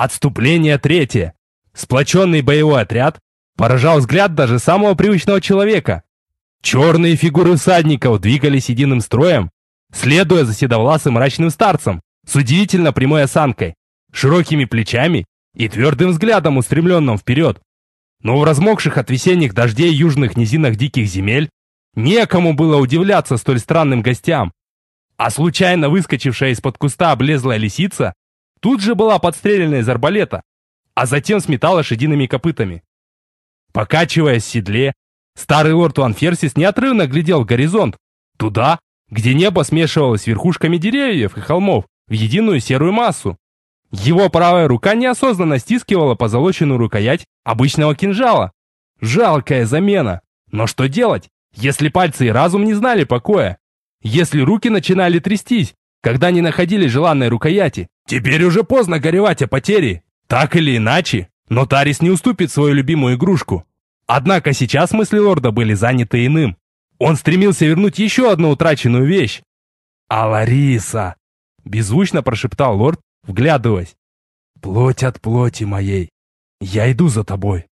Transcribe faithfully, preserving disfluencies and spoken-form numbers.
Отступление третье. Сплоченный боевой отряд поражал взгляд даже самого привычного человека. Черные фигуры всадников двигались единым строем, следуя за седовласым мрачным старцем с удивительно прямой осанкой, широкими плечами и твердым взглядом, устремленным вперед. Но в размокших от весенних дождей южных низинах диких земель некому было удивляться столь странным гостям. А случайно выскочившая из-под куста облезлая лисица тут же была подстрелена из арбалета, а затем смета лошадиными копытами. Покачиваясь в седле, старый лорд Ван Ферсис неотрывно глядел в горизонт, туда, где небо смешивалось с верхушками деревьев и холмов в единую серую массу. Его правая рука неосознанно стискивала позолоченную рукоять обычного кинжала. Жалкая замена. Но что делать, если пальцы и разум не знали покоя? Если руки начинали трястись, когда не находили желанной рукояти? Теперь уже поздно горевать о потере. Так или иначе, но Тарис не уступит свою любимую игрушку. Однако сейчас мысли лорда были заняты иным. Он стремился вернуть еще одну утраченную вещь. «А Лариса!» — беззвучно прошептал лорд, вглядываясь. «Плоть от плоти моей. Я иду за тобой».